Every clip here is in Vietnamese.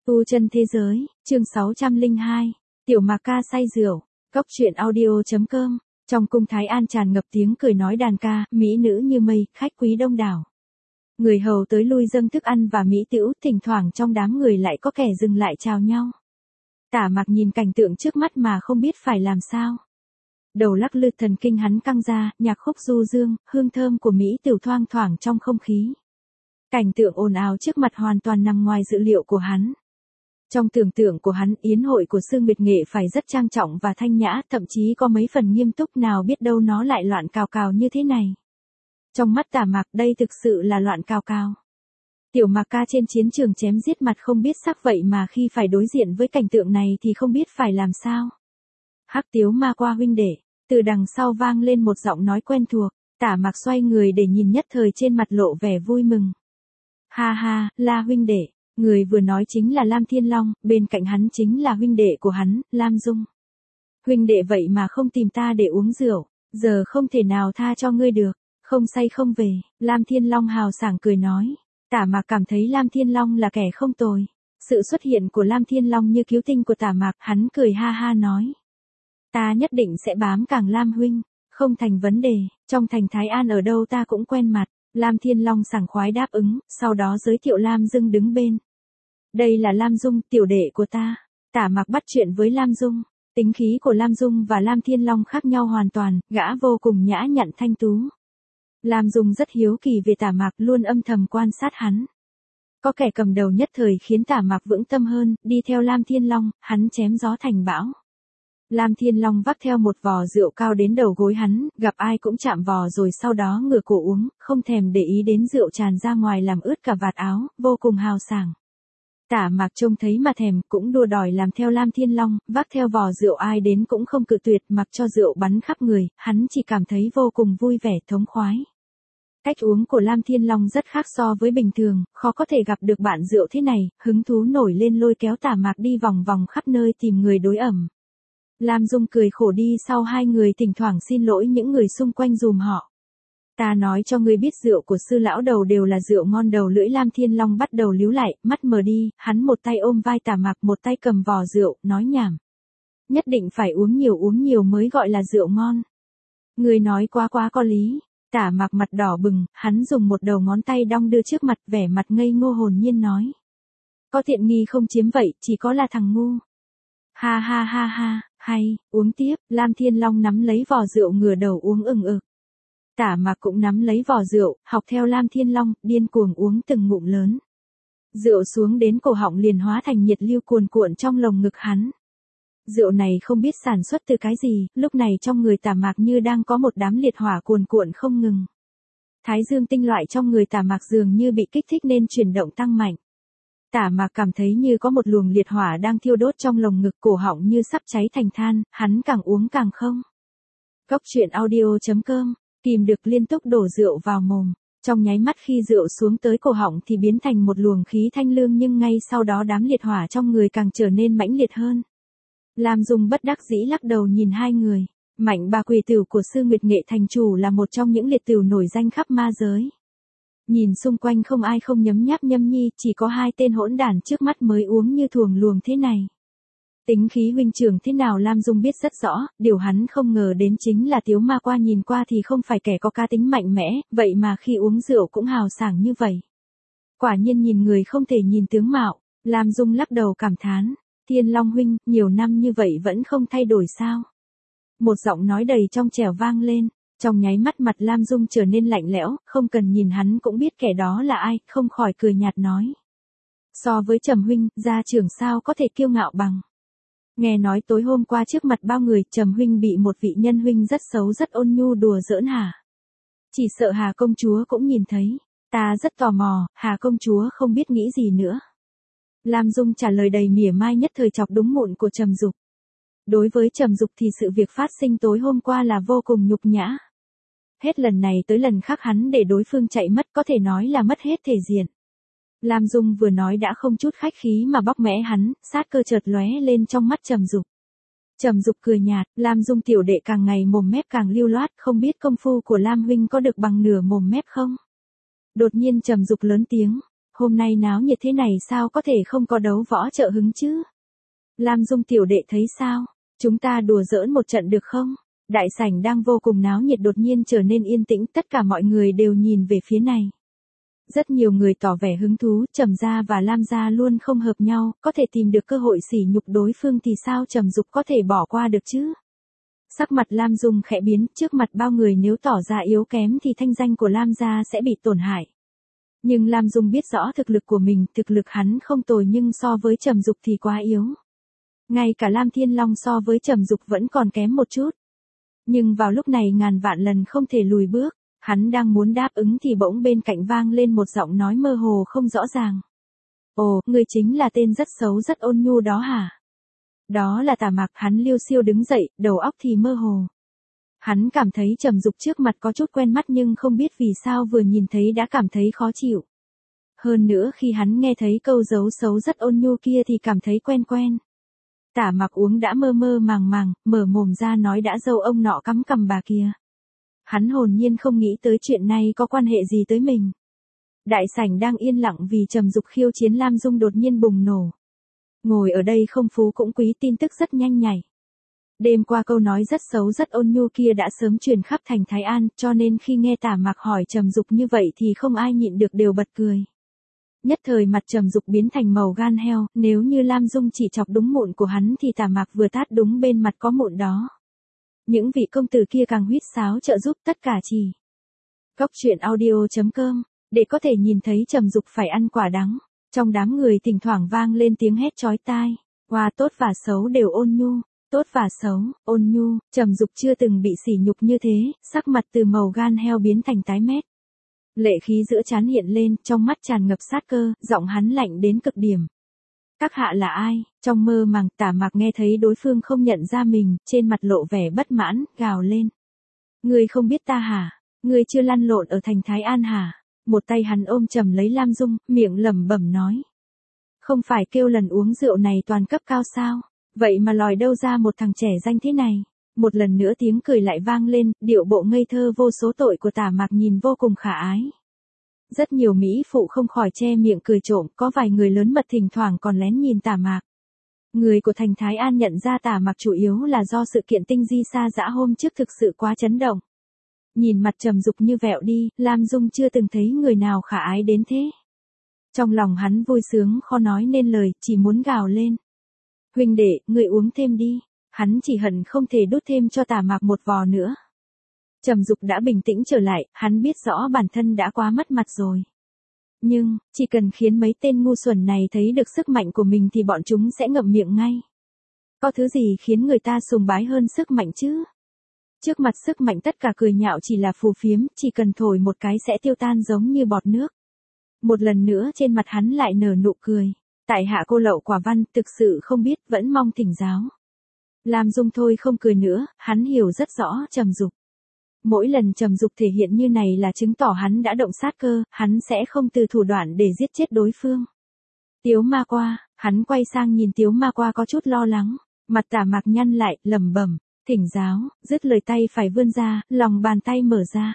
Tu chân thế giới, chương 602, Tiểu Mạc ca say rượu, Cốc truyện audio.com, trong cung Thái An tràn ngập tiếng cười nói đàn ca, mỹ nữ như mây, khách quý đông đảo. Người hầu tới lui dâng thức ăn và mỹ tửu, thỉnh thoảng trong đám người lại có kẻ dừng lại chào nhau. Tả Mạc nhìn cảnh tượng trước mắt mà không biết phải làm sao. Đầu lắc lư thần kinh hắn căng ra, nhạc khúc du dương, hương thơm của mỹ tửu thoang thoảng trong không khí. Cảnh tượng ồn ào trước mặt hoàn toàn nằm ngoài dự liệu của hắn. Trong tưởng tượng của hắn, yến hội của Sương Nguyệt Nghệ phải rất trang trọng và thanh nhã, thậm chí có mấy phần nghiêm túc, nào biết đâu nó lại loạn cào cào như thế này. Trong mắt Tả Mạc đây thực sự là loạn cào cào. Tiểu Mạc ca trên chiến trường chém giết mặt không biết sắc, vậy mà khi phải đối diện với cảnh tượng này thì không biết phải làm sao. Hắc Tiếu Ma Qua huynh đệ, từ đằng sau vang lên một giọng nói quen thuộc. Tả Mạc xoay người để nhìn, nhất thời trên mặt lộ vẻ vui mừng. Ha ha, La huynh đệ. Người vừa nói chính là Lam Thiên Long, bên cạnh hắn chính là huynh đệ của hắn, Lam Dung. Huynh đệ vậy mà không tìm ta để uống rượu, giờ không thể nào tha cho ngươi được, không say không về. Lam Thiên Long hào sảng cười nói. Tả Mạc cảm thấy Lam Thiên Long là kẻ không tồi. Sự xuất hiện của Lam Thiên Long như cứu tinh của Tả Mạc, hắn cười ha ha nói. Ta nhất định sẽ bám càng Lam huynh, không thành vấn đề, trong thành Thái An ở đâu ta cũng quen mặt. Lam Thiên Long sảng khoái đáp ứng, sau đó giới thiệu Lam Dung đứng bên. Đây là Lam Dung, tiểu đệ của ta. Tả Mạc bắt chuyện với Lam Dung. Tính khí của Lam Dung và Lam Thiên Long khác nhau hoàn toàn, gã vô cùng nhã nhặn thanh tú. Lam Dung rất hiếu kỳ về Tả Mạc, luôn âm thầm quan sát hắn. Có kẻ cầm đầu nhất thời khiến Tả Mạc vững tâm hơn, đi theo Lam Thiên Long, hắn chém gió thành bão. Lam Thiên Long vác theo một vò rượu cao đến đầu gối hắn, gặp ai cũng chạm vò rồi sau đó ngửa cổ uống, không thèm để ý đến rượu tràn ra ngoài làm ướt cả vạt áo, vô cùng hào sảng. Tả Mạc trông thấy mà thèm, cũng đua đòi làm theo Lam Thiên Long, vác theo vò rượu ai đến cũng không cự tuyệt, mặc cho rượu bắn khắp người, hắn chỉ cảm thấy vô cùng vui vẻ thống khoái. Cách uống của Lam Thiên Long rất khác so với bình thường, khó có thể gặp được bạn rượu thế này, hứng thú nổi lên lôi kéo Tả Mạc đi vòng vòng khắp nơi tìm người đối ẩm. Lam Dung cười khổ đi sau hai người, thỉnh thoảng xin lỗi những người xung quanh dùm họ. Ta nói cho ngươi biết rượu của sư lão đầu đều là rượu ngon đầu lưỡi. Lam Thiên Long bắt đầu líu lại, mắt mờ đi, hắn một tay ôm vai Tả Mạc, một tay cầm vò rượu, nói nhảm. Nhất định phải uống nhiều mới gọi là rượu ngon. Ngươi nói quá có lý. Tả Mạc mặt đỏ bừng, hắn dùng một đầu ngón tay đong đưa trước mặt, vẻ mặt ngây ngô hồn nhiên nói. Có tiện nghi không chiếm vậy, chỉ có là thằng ngu. Ha ha ha ha, hay, uống tiếp. Lam Thiên Long nắm lấy vò rượu ngửa đầu uống ừng ực. Tả Mạc cũng nắm lấy vò rượu, học theo Lam Thiên Long, điên cuồng uống từng ngụm lớn. Rượu xuống đến cổ họng liền hóa thành nhiệt lưu cuồn cuộn trong lồng ngực hắn. Rượu này không biết sản xuất từ cái gì, lúc này trong người Tả Mạc như đang có một đám liệt hỏa cuồn cuộn không ngừng. Thái dương tinh loại trong người Tả Mạc dường như bị kích thích nên chuyển động tăng mạnh. Tả Mạc cảm thấy như có một luồng liệt hỏa đang thiêu đốt trong lồng ngực, cổ họng như sắp cháy thành than, hắn càng uống càng không. Cốc truyện audio.com, tìm được liên tục đổ rượu vào mồm. Trong nháy mắt khi rượu xuống tới cổ họng thì biến thành một luồng khí thanh lương, nhưng ngay sau đó đám liệt hỏa trong người càng trở nên mãnh liệt hơn. Lam Dung bất đắc dĩ lắc đầu nhìn hai người. Mạnh bà quỷ tửu của Sương Nguyệt Nghệ thành chủ là một trong những liệt tửu nổi danh khắp ma giới. Nhìn xung quanh không ai không nhấm nháp nhâm nhi, chỉ có hai tên hỗn đản trước mắt mới uống như thuồng luồng thế này. Tính khí huynh trưởng thế nào Lam Dung biết rất rõ, điều hắn không ngờ đến chính là Tiếu Ma Qua nhìn qua thì không phải kẻ có cá tính mạnh mẽ, vậy mà khi uống rượu cũng hào sảng như vậy. Quả nhiên nhìn người không thể nhìn tướng mạo. Lam Dung lắc đầu cảm thán. Thiên Long huynh, nhiều năm như vậy vẫn không thay đổi sao? Một giọng nói đầy trong trẻo vang lên. Trong nháy mắt mặt Lam Dung trở nên lạnh lẽo, không cần nhìn hắn cũng biết kẻ đó là ai, không khỏi cười nhạt nói. So với Trầm huynh, gia trưởng sao có thể kiêu ngạo bằng. Nghe nói tối hôm qua trước mặt bao người, Trầm huynh bị một vị nhân huynh rất xấu rất ôn nhu đùa giỡn hả? Chỉ sợ Hà công chúa cũng nhìn thấy. Ta rất tò mò, Hà công chúa không biết nghĩ gì nữa. Lam Dung trả lời đầy mỉa mai, nhất thời chọc đúng mụn của Trầm Dục. Đối với Trầm Dục thì sự việc phát sinh tối hôm qua là vô cùng nhục nhã. Hết lần này tới lần khác hắn để đối phương chạy mất, có thể nói là mất hết thể diện. Lam Dung vừa nói đã không chút khách khí mà bóc mẽ hắn, sát cơ chợt lóe lên trong mắt Trầm Dục. Trầm Dục cười nhạt, Lam Dung tiểu đệ càng ngày mồm mép càng lưu loát, không biết công phu của Lam huynh có được bằng nửa mồm mép không? Đột nhiên Trầm Dục lớn tiếng, hôm nay náo nhiệt thế này sao có thể không có đấu võ trợ hứng chứ? Lam Dung tiểu đệ thấy sao? Chúng ta đùa giỡn một trận được không? Đại sảnh đang vô cùng náo nhiệt đột nhiên trở nên yên tĩnh, tất cả mọi người đều nhìn về phía này. Rất nhiều người tỏ vẻ hứng thú, Trầm gia và Lam gia luôn không hợp nhau, có thể tìm được cơ hội sỉ nhục đối phương thì sao Trầm Dục có thể bỏ qua được chứ? Sắc mặt Lam Dung khẽ biến, trước mặt bao người nếu tỏ ra yếu kém thì thanh danh của Lam gia sẽ bị tổn hại. Nhưng Lam Dung biết rõ thực lực của mình, thực lực hắn không tồi nhưng so với Trầm Dục thì quá yếu. Ngay cả Lam Thiên Long so với Trầm Dục vẫn còn kém một chút. Nhưng vào lúc này ngàn vạn lần không thể lùi bước, hắn đang muốn đáp ứng thì bỗng bên cạnh vang lên một giọng nói mơ hồ không rõ ràng. Ồ, người chính là tên rất xấu rất ôn nhu đó hả? Đó là Tả Mạc, hắn liêu xiêu đứng dậy, đầu óc thì mơ hồ. Hắn cảm thấy Trầm Dục trước mặt có chút quen mắt nhưng không biết vì sao vừa nhìn thấy đã cảm thấy khó chịu. Hơn nữa khi hắn nghe thấy câu dấu xấu rất ôn nhu kia thì cảm thấy quen quen. Tả Mạc uống đã mơ mơ màng màng, mở mồm ra nói đã dâu ông nọ cắm cằm bà kia. Hắn hồn nhiên không nghĩ tới chuyện này có quan hệ gì tới mình. Đại sảnh đang yên lặng vì Trầm Dục khiêu chiến Lam Dung đột nhiên bùng nổ. Ngồi ở đây không phú cũng quý, tin tức rất nhanh nhảy. Đêm qua câu nói rất xấu rất ôn nhu kia đã sớm truyền khắp thành Thái An, cho nên khi nghe Tả Mạc hỏi Trầm Dục như vậy thì không ai nhịn được đều bật cười. Nhất thời mặt Trầm Dục biến thành màu gan heo, nếu như Lam Dung chỉ chọc đúng mụn của hắn thì Tả Mạc vừa tát đúng bên mặt có mụn đó. Những vị công tử kia càng huýt sáo trợ giúp tất cả chỉ. Góc truyện audio.com, để có thể nhìn thấy Trầm Dục phải ăn quả đắng. Trong đám người thỉnh thoảng vang lên tiếng hét chói tai. Wow, tốt và xấu đều ôn nhu. Tốt và xấu, ôn nhu, Trầm Dục chưa từng bị sỉ nhục như thế, sắc mặt từ màu gan heo biến thành tái mét. Lệ khí giữa trán hiện lên, trong mắt tràn ngập sát cơ, giọng hắn lạnh đến cực điểm. Các hạ là ai? Trong mơ màng, Tả Mạc nghe thấy đối phương không nhận ra mình, trên mặt lộ vẻ bất mãn, gào lên. Ngươi không biết ta hả? Ngươi chưa lăn lộn ở thành Thái An hả? Một tay hắn ôm chầm lấy Lam Dung, miệng lẩm bẩm nói. Không phải kêu lần uống rượu này toàn cấp cao sao? Vậy mà lòi đâu ra một thằng trẻ danh thế này? Một lần nữa tiếng cười lại vang lên, điệu bộ ngây thơ vô số tội của Tả Mạc nhìn vô cùng khả ái. Rất nhiều mỹ phụ không khỏi che miệng cười trộm, có vài người lớn mật thỉnh thoảng còn lén nhìn Tả Mạc. Người của thành Thái An nhận ra Tả Mạc chủ yếu là do sự kiện tinh di sa dã hôm trước thực sự quá chấn động. Nhìn mặt Trầm Dục như vẹo đi, Lam Dung chưa từng thấy người nào khả ái đến thế. Trong lòng hắn vui sướng khó nói nên lời, chỉ muốn gào lên. Huynh đệ, người uống thêm đi. Hắn chỉ hận không thể đút thêm cho Tả Mạc một vò nữa. Trầm Dục đã bình tĩnh trở lại, hắn biết rõ bản thân đã quá mất mặt rồi. Nhưng, chỉ cần khiến mấy tên ngu xuẩn này thấy được sức mạnh của mình thì bọn chúng sẽ ngậm miệng ngay. Có thứ gì khiến người ta sùng bái hơn sức mạnh chứ? Trước mặt sức mạnh tất cả cười nhạo chỉ là phù phiếm, chỉ cần thổi một cái sẽ tiêu tan giống như bọt nước. Một lần nữa trên mặt hắn lại nở nụ cười. Tại hạ cô lậu quả văn, thực sự không biết, vẫn mong thỉnh giáo. Lam Dung thôi không cười nữa, hắn hiểu rất rõ Trầm Dục. Mỗi lần Trầm Dục thể hiện như này là chứng tỏ hắn đã động sát cơ, hắn sẽ không từ thủ đoạn để giết chết đối phương. Tiếu Ma Qua, hắn quay sang nhìn Tiếu Ma Qua có chút lo lắng, mặt Tả Mạc nhăn lại, lẩm bẩm, thỉnh giáo, dứt lời tay phải vươn ra, lòng bàn tay mở ra.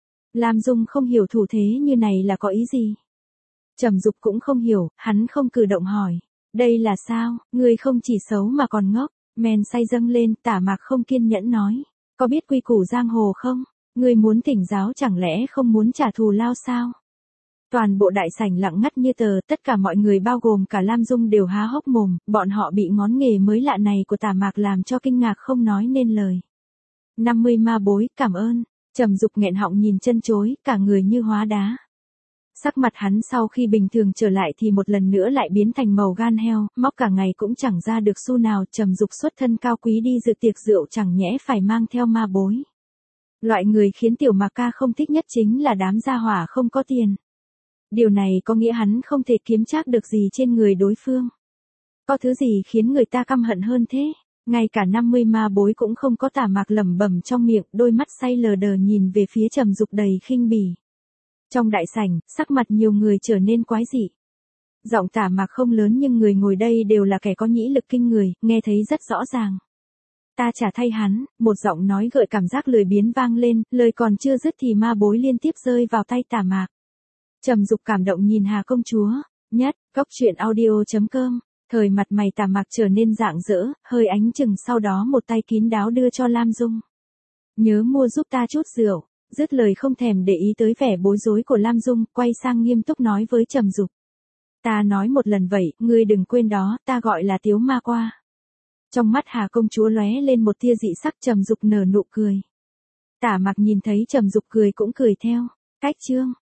Lam Dung không hiểu thủ thế như này là có ý gì. Trầm Dục cũng không hiểu, hắn không cử động hỏi. Đây là sao, ngươi không chỉ xấu mà còn ngốc, men say dâng lên, Tả Mạc không kiên nhẫn nói. Có biết quy củ giang hồ không? Ngươi muốn thỉnh giáo chẳng lẽ không muốn trả thù lao sao? Toàn bộ đại sảnh lặng ngắt như tờ, tất cả mọi người bao gồm cả Lam Dung đều há hốc mồm, bọn họ bị ngón nghề mới lạ này của Tả Mạc làm cho kinh ngạc không nói nên lời. 50 ma bối, cảm ơn. Trầm Dục nghẹn họng nhìn chân chối, cả người như hóa đá. Sắc mặt hắn sau khi bình thường trở lại thì một lần nữa lại biến thành màu gan heo, móc cả ngày cũng chẳng ra được xu nào. Trầm Dục xuất thân cao quý đi dự tiệc rượu chẳng nhẽ phải mang theo ma bối. Loại người khiến Tiểu Mạc Ca không thích nhất chính là đám gia hỏa không có tiền. Điều này có nghĩa hắn không thể kiếm trác được gì trên người đối phương. Có thứ gì khiến người ta căm hận hơn thế? Ngay cả 50 ma bối cũng không có. Tả Mạc lẩm bẩm trong miệng, đôi mắt say lờ đờ nhìn về phía Trầm Dục đầy khinh bỉ. Trong đại sảnh, sắc mặt nhiều người trở nên quái dị. Giọng Tả Mạc không lớn nhưng người ngồi đây đều là kẻ có nhĩ lực kinh người, nghe thấy rất rõ ràng. Ta trả thay hắn, một giọng nói gợi cảm giác lười biếng vang lên, lời còn chưa dứt thì ma bối liên tiếp rơi vào tay Tả Mạc. Trầm Dục cảm động nhìn Hà công chúa. Nhất, cốc truyện audio.com. Thời mặt mày Tả Mạc trở nên rạng rỡ, hơi ánh chừng sau đó một tay kín đáo đưa cho Lam Dung. Nhớ mua giúp ta chút rượu. Dứt lời không thèm để ý tới vẻ bối rối của Lam Dung, quay sang nghiêm túc nói với Trầm Dục. Ta nói một lần vậy, ngươi đừng quên đó, ta gọi là Tiếu Ma Qua. Trong mắt Hà công chúa lóe lên một tia dị sắc. Trầm Dục nở nụ cười. Tả Mạc nhìn thấy Trầm Dục cười cũng cười theo. Cách chương